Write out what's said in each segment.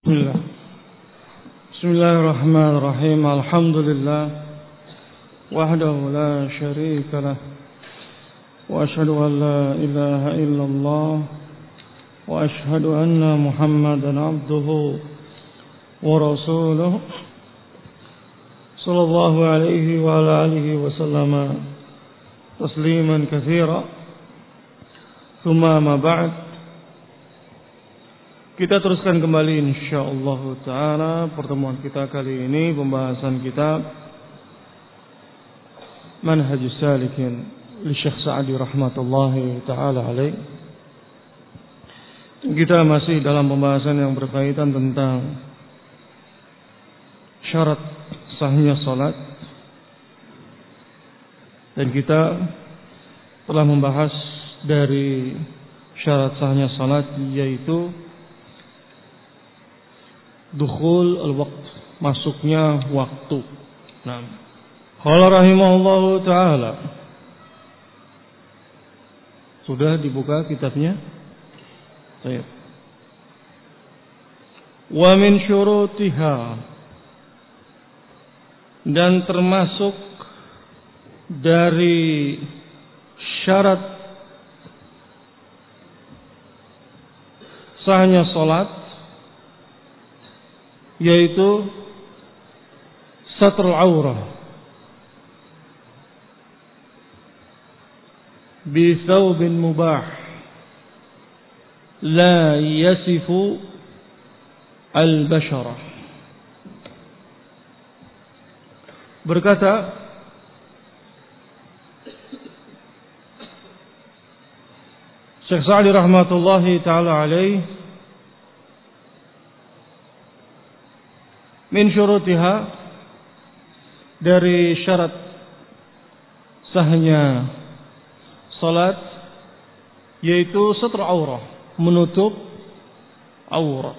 Bismillah. Bismillahirrahmanirrahim. Alhamdulillah wahdahu la syarika lah wa asyhadu an la ilaha illallah wa asyhadu anna Muhammadan abduhu wa rasuluh sallallahu alaihi wa ala alihi wa sallama tasliman katsira. Tsumma ma ba'd. Kita teruskan kembali insyaallah taala pertemuan kita kali ini, pembahasan kitab Manhajus Salikin li Syekh Sa'di rahmatullahi taala alaih. Kita masih dalam pembahasan yang berkaitan tentang syarat sahnya salat, dan kita telah membahas dari syarat sahnya salat, yaitu dukhul al-waqt, masuknya waktu. Nah, qala rahimahullahu taala. Sudah dibuka kitabnya? Baik. Wa min syurutiha, dan termasuk dari syarat sahnya salat, yaitu satrul aurah bi thawbin mubah la yasifu al-bashara. Berkata Syekh Sa'di rahmatullahi ta'ala alaih, min syurutiha, dari syarat sahnya salat, yaitu satr aurah, menutup aurat.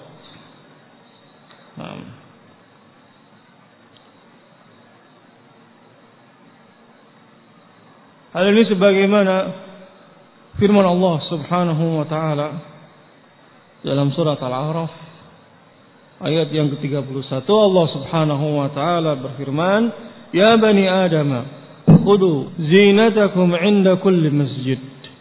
Hal ini sebagaimana firman Allah Subhanahu wa taala dalam surat Al-A'raf ayat yang ke-31. Allah Subhanahu wa taala berfirman, "Ya bani Adam, khudhu zinatakum 'inda kulli masjid."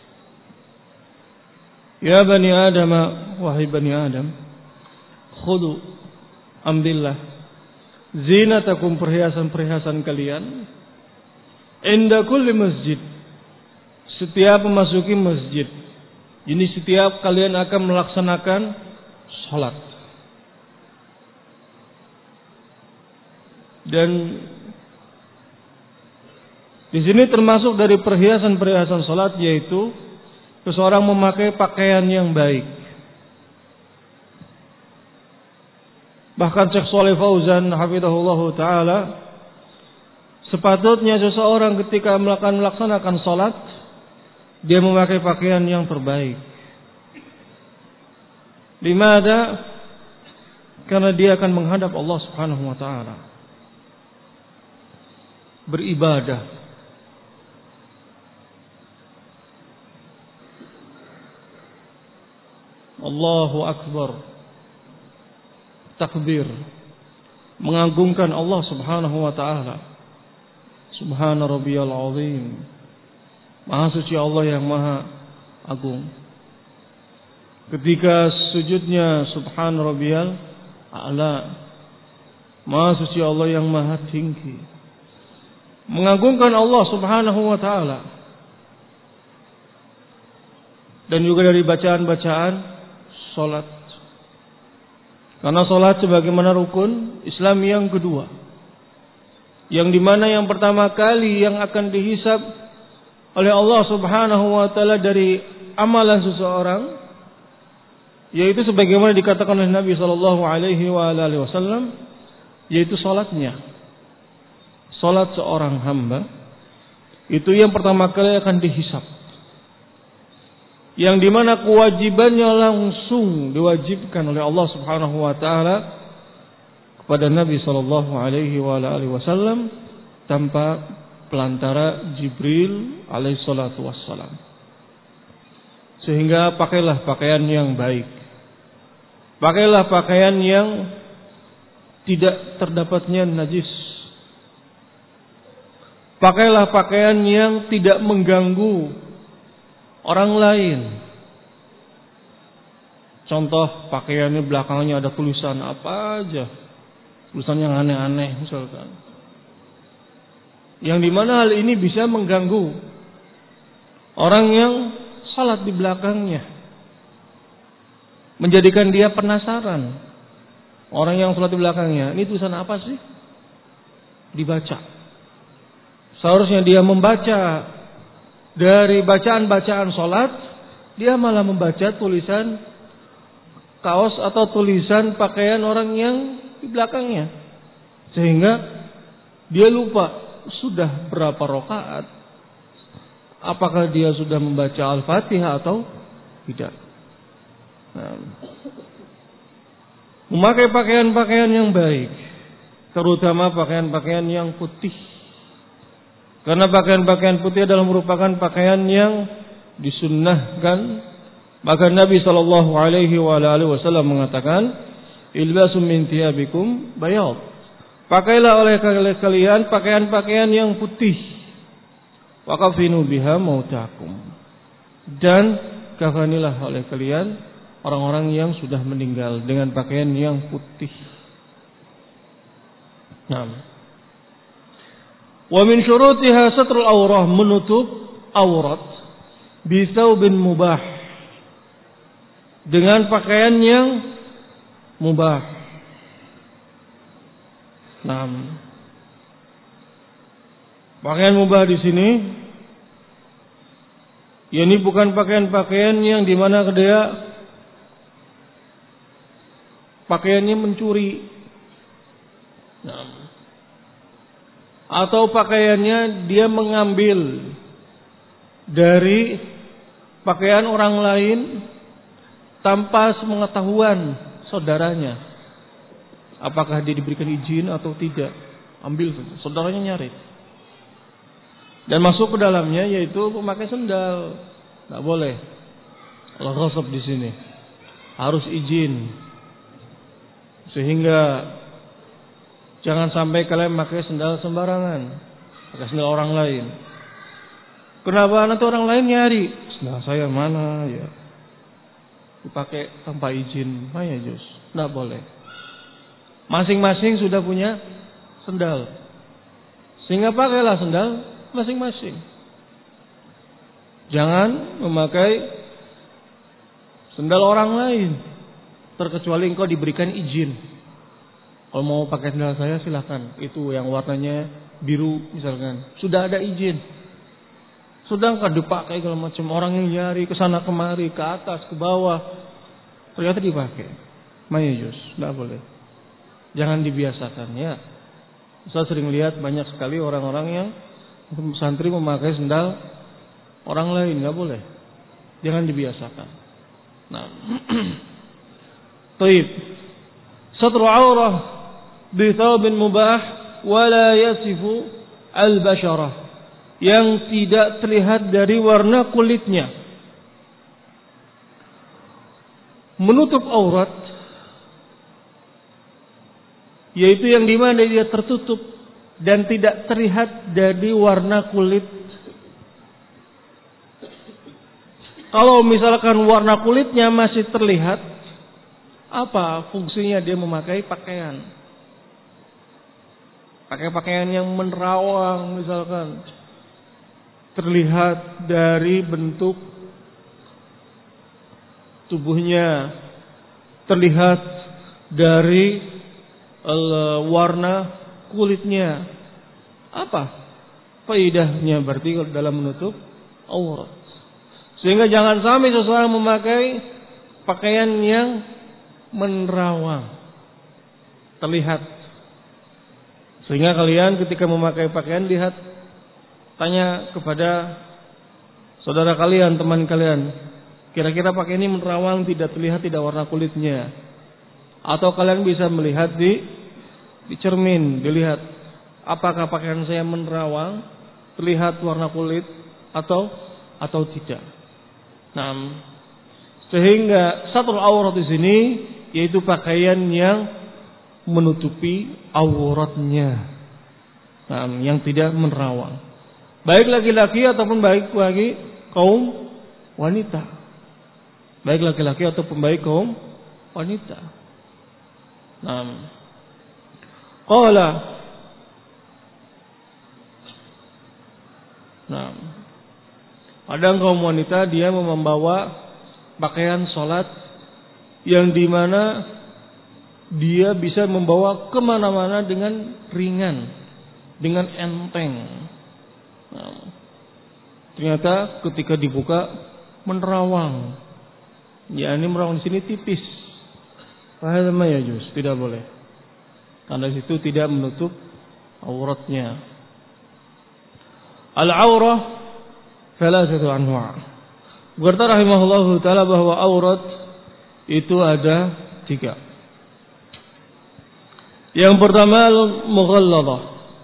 Ya bani Adam, wahai bani Adam, khudhu, ambillah, zinatakum, perhiasan-perhiasan kalian, 'inda kulli masjid, setiap memasuki masjid. Ini setiap kalian akan melaksanakan salat. Dan di sini termasuk dari perhiasan-perhiasan salat, yaitu seseorang memakai pakaian yang baik. Bahkan Syekh Shalih Fauzan hafizahullahu taala, sepatutnya seseorang ketika melaksanakan salat, dia memakai pakaian yang terbaik. Limada? Karena dia akan menghadap Allah Subhanahu wa taala, beribadah. Allahu Akbar, takbir, mengagungkan Allah Subhanahu wa taala. Subhana rabbiyal azim, maha suci Allah yang maha agung. Ketika sujudnya subhana rabbiyal a'la, maha suci Allah yang maha tinggi, mengagungkan Allah Subhanahu wa taala. Dan juga dari bacaan-bacaan salat, karena salat sebagaimana rukun Islam yang kedua, yang dimana yang pertama kali yang akan dihisab oleh Allah Subhanahu wa taala dari amalan seseorang, yaitu sebagaimana dikatakan oleh Nabi sallallahu alaihi wasallam, yaitu salatnya. Salat seorang hamba itu yang pertama kali akan dihisab, yang dimana kewajibannya langsung diwajibkan oleh Allah Subhanahu wa taala kepada Nabi sallallahu alaihi wasallam tanpa pelantara Jibril alaihi salatu wassalam. Sehingga pakailah pakaian yang baik. Pakailah pakaian yang tidak terdapatnya najis. Pakailah pakaian yang tidak mengganggu orang lain. Contoh, pakaiannya belakangnya ada tulisan apa aja, tulisan yang aneh-aneh misalkan, yang dimana hal ini bisa mengganggu orang yang salat di belakangnya, menjadikan dia penasaran. Orang yang salat di belakangnya, ini tulisan apa sih? Dibaca. Seharusnya dia membaca dari bacaan-bacaan salat, dia malah membaca tulisan kaos atau tulisan pakaian orang yang di belakangnya, sehingga dia lupa sudah berapa rakaat, apakah dia sudah membaca Al-Fatihah atau tidak. Memakai pakaian-pakaian yang baik, terutama pakaian-pakaian yang putih, karena pakaian-pakaian putih adalah merupakan pakaian yang disunnahkan. Maka Nabi sallallahu alaihi wasallam mengatakan, "Ilbasu min thiyabikum bayad." Pakailah oleh kalian pakaian-pakaian yang putih. Wa kafinu biha mautakum. Dan kafanilah oleh kalian orang-orang yang sudah meninggal dengan pakaian yang putih. Naam. Wa min syurutiha satrul awrah, menutup aurat bi thawbin mubah, dengan pakaian yang mubah. Naam. Pakaian mubah di sini, ya ini bukan pakaian-pakaian yang dimana dia pakaiannya mencuri, atau pakaiannya dia mengambil dari pakaian orang lain tanpa sepengetahuan saudaranya. Apakah dia diberikan izin atau tidak, ambil saja, saudaranya nyari. Dan masuk ke dalamnya yaitu memakai sendal, tidak boleh. Al-ghasab di sini harus izin. Sehingga jangan sampai kalian pakai sendal sembarangan, pakai sendal orang lain. Kenapa? Nanti orang lain nyari, sendal saya mana ya, dipakai tanpa izin, ya jus, tidak boleh. Masing-masing sudah punya sendal, sehingga pakailah sendal masing-masing. Jangan memakai sendal orang lain, terkecuali engkau diberikan izin. Kalau mau pakai sendal saya silakan, itu yang warnanya biru misalkan, sudah ada izin. Sedangkan dipakai kalau macam orang yang nyari ke sana kemari, ke atas, ke bawah, ternyata dipakai, mayus, tidak boleh. Jangan dibiasakan ya. Saya sering lihat banyak sekali orang-orang yang santri memakai sendal orang lain, nggak boleh. Jangan dibiasakan. Nah, taib. Satru aurah bi thawbin mubah wa la yasifu al-basharah, yang tidak terlihat dari warna kulitnya. Menutup aurat yaitu yang dimana dia tertutup dan tidak terlihat dari warna kulit. Kalau misalkan warna kulitnya masih terlihat, apa fungsinya dia memakai pakaian? Pakai pakaian yang menerawang misalkan, terlihat dari bentuk tubuhnya, terlihat dari warna kulitnya. Apa faedahnya berarti dalam menutup aurat? Sehingga jangan sampai seseorang memakai pakaian yang menerawang, terlihat. Sehingga kalian ketika memakai pakaian, lihat, tanya kepada saudara kalian, teman kalian, kira-kira pakaian ini menerawang, tidak terlihat, tidak warna kulitnya. Atau kalian bisa melihat di cermin, dilihat apakah pakaian saya menerawang, terlihat warna kulit atau tidak. Nah, sehingga satrul aurat di sini yaitu pakaian yang menutupi auratnya, yang tidak menerawang, baik laki-laki ataupun baik bagi kaum wanita, baik laki-laki ataupun baik kaum wanita. Qala, kadang kaum wanita dia membawa pakaian sholat yang dimana dia bisa membawa kemana-mana dengan ringan, dengan enteng. Ternyata ketika dibuka menerawang. Ya, ini menerawang di sini tipis. Padahal ya juz, tidak boleh. Karena situ tidak menutup auratnya. Al-aurah thalathatu anwa'. Berkata rahimahullahu taala bahwa aurat itu ada 3. Yang pertama al-mughalladah,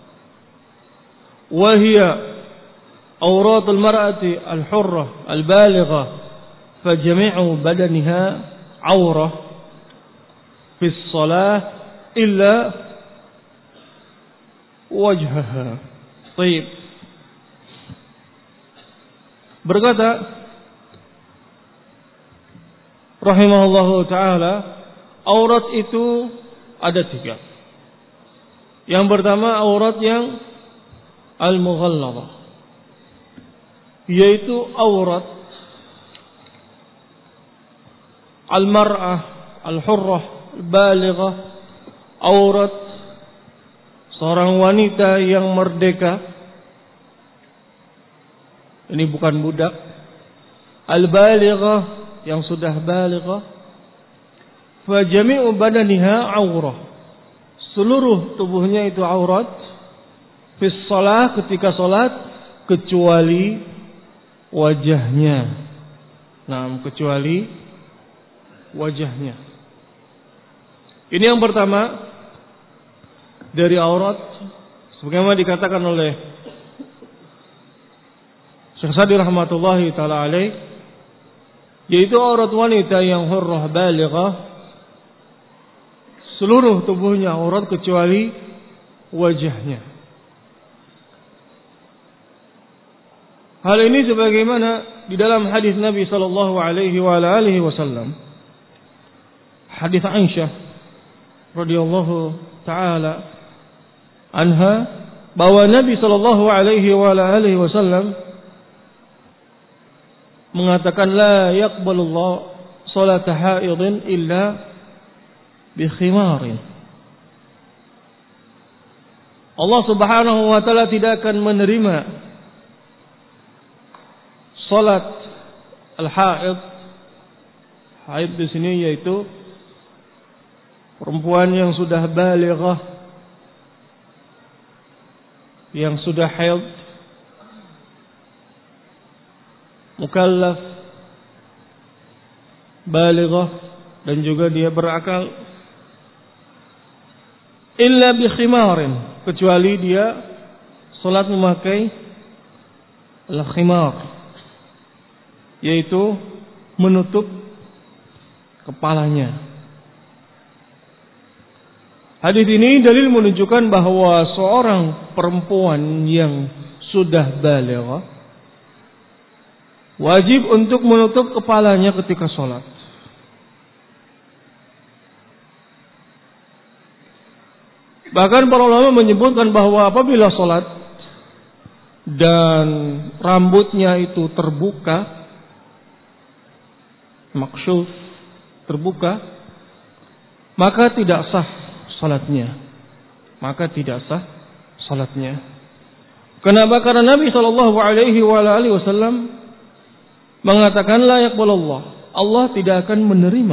wa hiya auratul mar'ati al-hurrah al-balighah, fa jami'u badaniha aurah fi shalah illa wajhaha. Baik. Berkata rahimahullahu taala, aurat itu ada 3. Yang pertama aurat yang al-mughalladah, yaitu aurat al-mar'ah al-hurrah al-balighah, aurat seorang wanita yang merdeka. Ini bukan budak. Al-balighah, yang sudah balighah. Fa jami'u badaniha aurah, seluruh tubuhnya itu aurat. Fi shalah, ketika salat, kecuali wajahnya. Kecuali wajahnya. Ini yang pertama dari aurat, sebagaimana dikatakan oleh Syekh Sa'di rahmatullahi taala alaih, yaitu aurat wanita yang hurrah balighah, seluruh tubuhnya aurat kecuali wajahnya. Hal ini sebagaimana di dalam hadis Nabi sallallahu alaihi wasallam, hadis Aisyah radhiyallahu taala anha, bahwa Nabi sallallahu alaihi wasallam mengatakan, la yaqbalullahu salata haidin illa bi khimarin. Allah Subhanahu wa taala tidak akan menerima salat al-haid. Haid di sini yaitu perempuan yang sudah balighah, yang sudah haid, mukallaf, balighah, dan juga dia berakal, illa bi khimarin, kecuali dia salat memakai al-khimar, yaitu menutup kepalanya. Hadis ini dalil menunjukkan bahwa seorang perempuan yang sudah balighah wajib untuk menutup kepalanya ketika sholat. Bahkan para ulama menyebutkan bahwa apabila sholat dan rambutnya itu terbuka, maksyuf, terbuka, maka tidak sah salatnya. Kenapa? Karena Nabi sallallahu alaihi wasallam mengatakan, la yaqbalullah, Allah tidak akan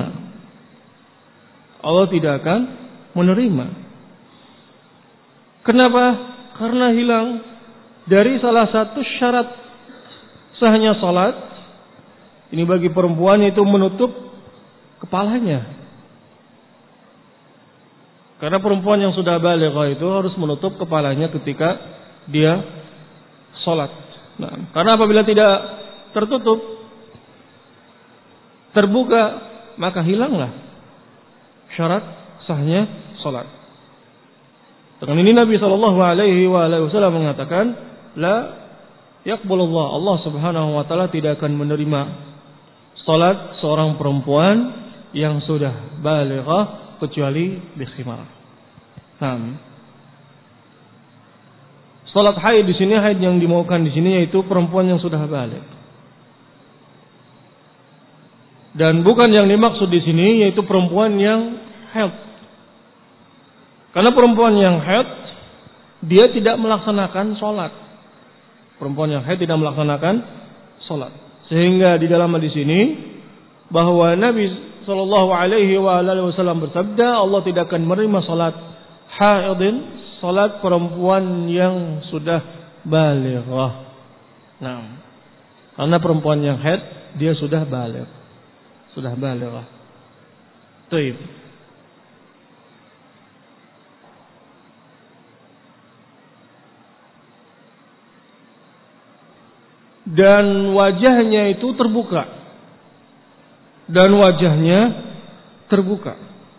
menerima. Kenapa? Karena hilang dari salah satu syarat sahnya salat. Ini bagi perempuan itu menutup kepalanya. Karena perempuan yang sudah balighah itu harus menutup kepalanya ketika dia salat. Karena apabila tidak tertutup, terbuka, maka hilanglah syarat sahnya salat. Dengan ini Nabi sallallahu alaihi wasallam mengatakan, la yaqbalullah, Allah Subhanahu wa taala tidak akan menerima salat seorang perempuan yang sudah balighah kecuali bikhimar. Salat haid di sini, haid yang dimaukan di sini yaitu perempuan yang sudah baligh. Dan bukan yang dimaksud di sini yaitu perempuan yang haid. Karena perempuan yang haid dia tidak melaksanakan salat. Perempuan yang haid tidak melaksanakan salat. Sehingga di dalam hadis ini bahwa Nabi sallallahu alaihi wasallam bersabda, Allah tidak akan menerima salat haidin, salat perempuan yang sudah balighah. Karena perempuan yang haid dia sudah baligh. Sudah balighah. Baik. Dan wajahnya itu terbuka. Dan wajahnya terbuka.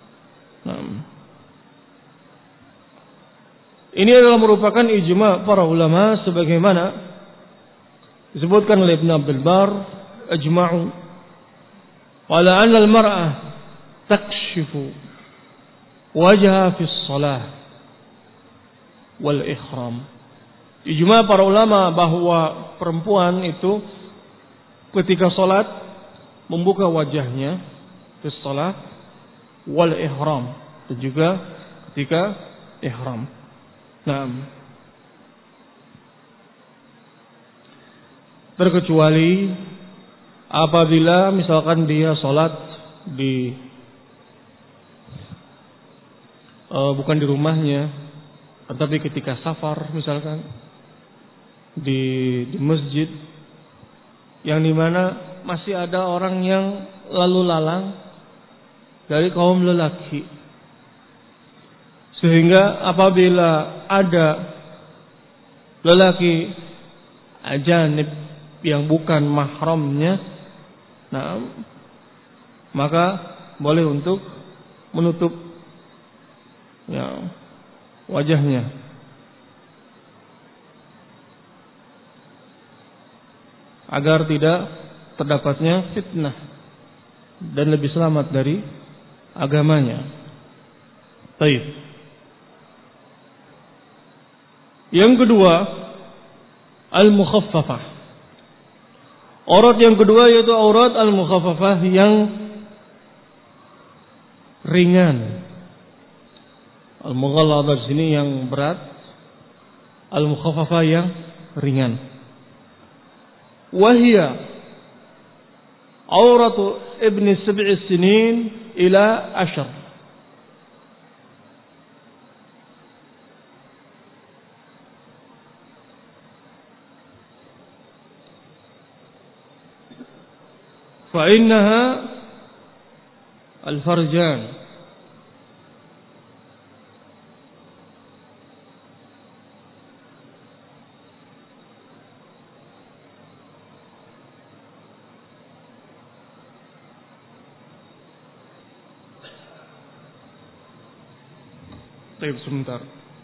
Ini adalah merupakan ijma' para ulama sebagaimana disebutkan oleh Ibn Abdul Bar, ajma'u ala anna al-mar'ah takshifu wajha fi shalah wal ihram. Ijma' para ulama bahwa perempuan itu ketika salat membuka wajahnya fi shalah wal ihram, dan juga ketika ihram. Terkecuali apabila misalkan dia salat di bukan di rumahnya, tetapi ketika safar misalkan di masjid yang dimana masih ada orang yang lalu lalang dari kaum lelaki, sehingga apabila ada lelaki ajanib yang bukan mahramnya, maka boleh untuk menutup wajahnya. Agar tidak terdapatnya fitnah dan lebih selamat dari agamanya. Baik. Yang kedua, al-mukhaffafah. Aurat yang kedua yaitu aurat al-mukhaffafah yang ringan. Al-mughalladah di sini yang berat, al-mukhaffafah yang ringan. Wahia auratu ibni 7 sinin ila 10. فإنها الفرجان طيب sebentar.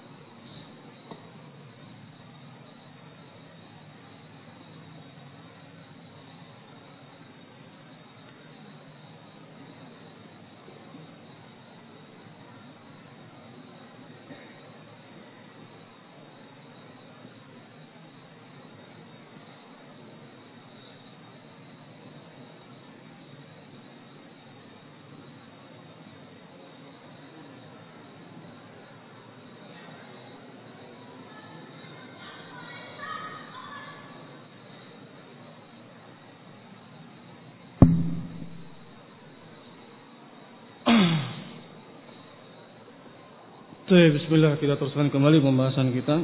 Bismillah, kita teruskan kembali pembahasan kita.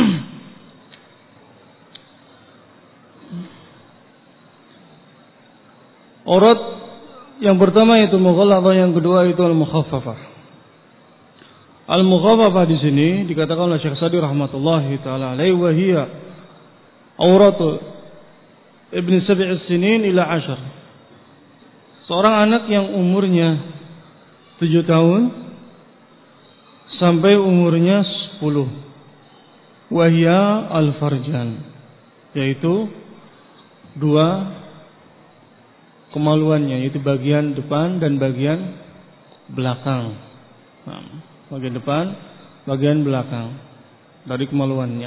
Aurat yang pertama itu mughalladah, yang kedua itu al-mukhaffafah. Al-mukhaffafah di sini dikatakan oleh Syekh Sa'di rahmatullahi taala alaihi wa hiya aurat ibni 7 sinin ila 10. Seorang anak yang umurnya 7 tahun sampai umurnya 10. Wahya al-farjan, yaitu 2 kemaluannya, yaitu bagian depan dan bagian belakang. Bagian depan, bagian belakang dari kemaluannya.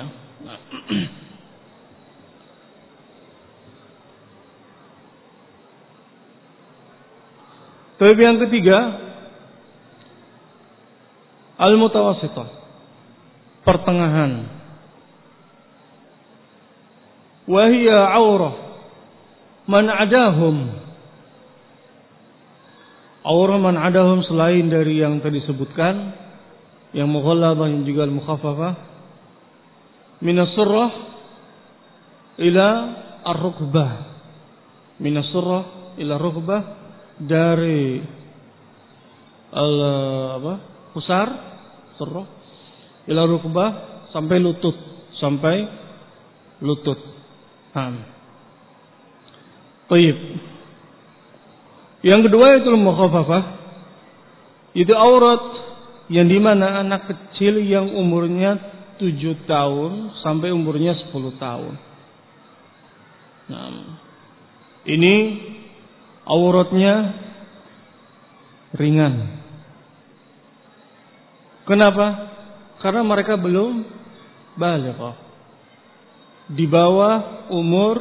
Tapi yang ketiga, al-mutawassithah, pertengahan. Wahia aurah man adahum. Aurah man adahum selain dari yang tadi disebutkan, yang mughalladhah dan juga al-mukhaffafah, min as-surrah ila ar-rukbah. Min as-surrah ila ar-rukbah, dari pusar surrah ila rukbah sampai lutut, Baik. Yang kedua itu mukhaffafah, itu aurat yang dimana anak kecil yang umurnya 7 tahun sampai umurnya 10 tahun. Ini auratnya ringan. Kenapa? Karena mereka belum baligh. Di bawah umur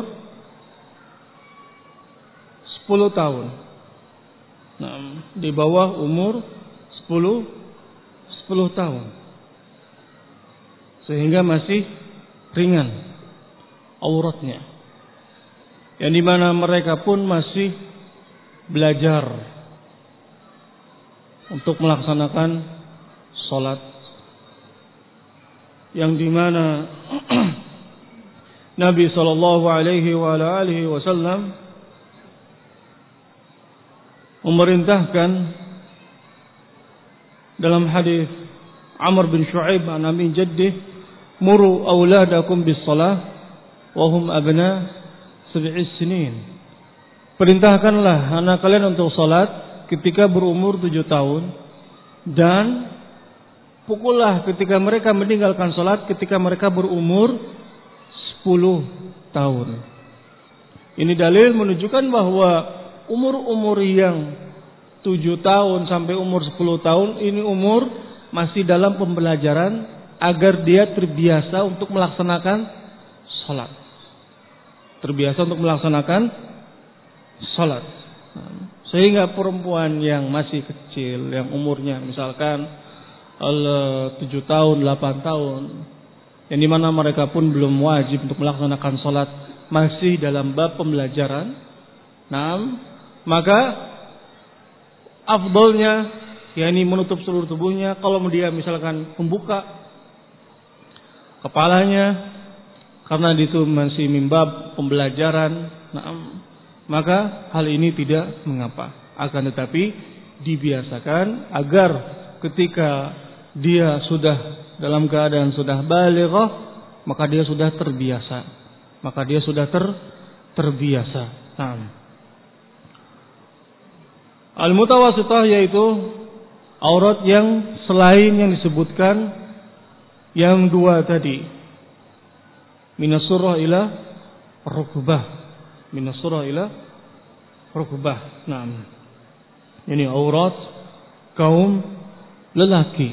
10 tahun. Di bawah umur 10 tahun. Sehingga masih ringan auratnya. Yang dimana mereka pun masih belajar untuk melaksanakan sholat, yang dimana Nabi sallallahu alaihi wasallam memerintahkan dalam hadis Amr bin Shu'aib an Abi Jaddih, muru auladakum bis shalah wa hum abna 7 sinin. Perintahkanlah anak kalian untuk salat ketika berumur 7 tahun, dan pukullah ketika mereka meninggalkan salat ketika mereka berumur 10 tahun. Ini dalil menunjukkan bahwa umur-umur yang 7 tahun sampai umur 10 tahun ini umur masih dalam pembelajaran agar dia terbiasa untuk melaksanakan salat. Terbiasa untuk melaksanakan salat. Sehingga perempuan yang masih kecil, yang umurnya misalkan 7 tahun, 8 tahun, yang dimana mereka pun belum wajib untuk melaksanakan salat, masih dalam bab pembelajaran, maka afdolnya yakni menutup seluruh tubuhnya. Kalau dia misalkan membuka kepalanya, karena itu masih mimbab pembelajaran, maka hal ini tidak mengapa. Akan tetapi dibiasakan agar ketika dia sudah dalam keadaan sudah balighah, maka dia sudah terbiasa. Al-mutawassithah yaitu aurat yang selain yang disebutkan yang 2 tadi. Minas surah ila rukbah. Minas surah ila rukbah. Ini aurat kaum lelaki.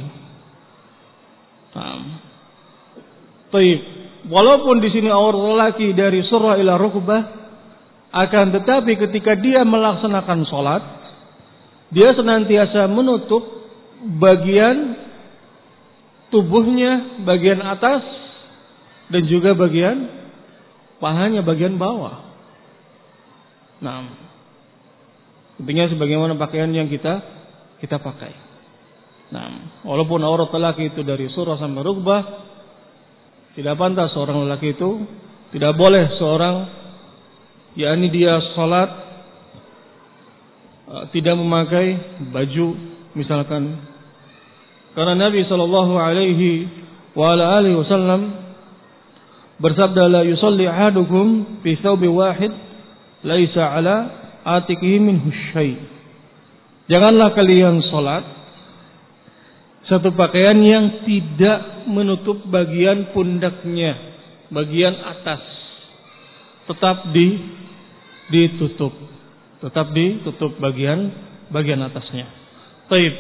Baik. Walaupun di sini aurat lelaki dari surah ila rukbah, akan tetapi ketika dia melaksanakan salat, dia senantiasa menutup bagian tubuhnya, bagian atas dan juga bagian pahanya, bagian bawah. Intinya sebagaimana pakaian yang kita pakai. Walaupun aurat lelaki itu dari surah sampai rukbah, tidak pantas seorang lelaki itu, tidak boleh seorang, yakni dia salat tidak memakai baju misalkan, karena Nabi sallallahu alaihi wasallam bersabda, la yusalli ahadukum fi thawbi wahid laisa ala atiqihi minhu syai'. Janganlah kalian sholat satu pakaian yang tidak menutup bagian pundaknya, bagian atas. Tetap ditutup. Tetap ditutup bagian atasnya. Taib.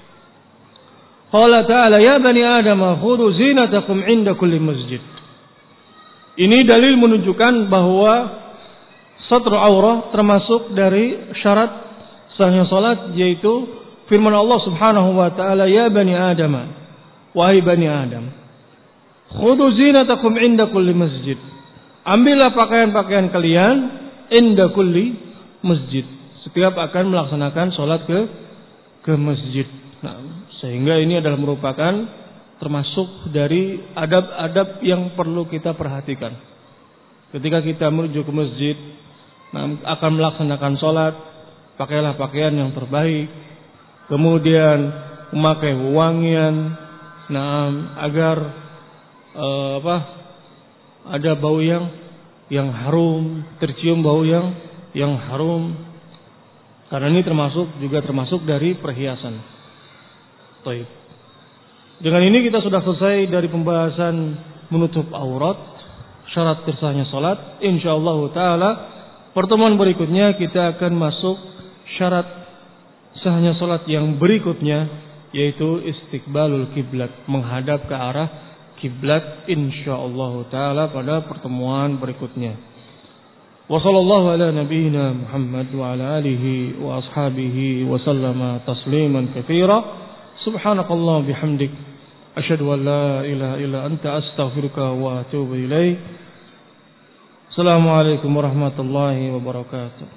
Qala ta'ala ya bani Adam khudhu zinatakum 'inda kulli masjid. Ini dalil menunjukkan bahwa satru aurah termasuk dari syarat sahnya salat, yaitu firman Allah Subhanahu wa taala, ya bani Adam, wahai bani Adam, khudhu zinatakum 'inda kulli masjid. Ambillah pakaian-pakaian kalian inda kulli masjid, setiap akan melaksanakan salat ke masjid. Nah, sehingga ini adalah merupakan termasuk dari adab-adab yang perlu kita perhatikan. Ketika kita menuju ke masjid, akan melaksanakan sholat, pakailah pakaian yang terbaik. Kemudian memakai wangian, agar ada bau yang harum, tercium bau yang harum. Karena ini termasuk dari perhiasan. Baik. Dengan ini kita sudah selesai dari pembahasan menutup aurat, syarat sahnya salat. Insyaallah taala pertemuan berikutnya kita akan masuk syarat sahnya salat yang berikutnya, yaitu istiqbalul kiblat, menghadap ke arah kiblat, insyaallah taala pada pertemuan berikutnya. Wa sallallahu ala nabiyyina Muhammad wa ala alihi wa ashabihi wa sallama tasliman katsira. Subhanakallah bihamdik asyhadu an la ilaha illa anta astaghfiruka wa atubu ilaik. Assalamualaikum warahmatullahi wabarakatuh.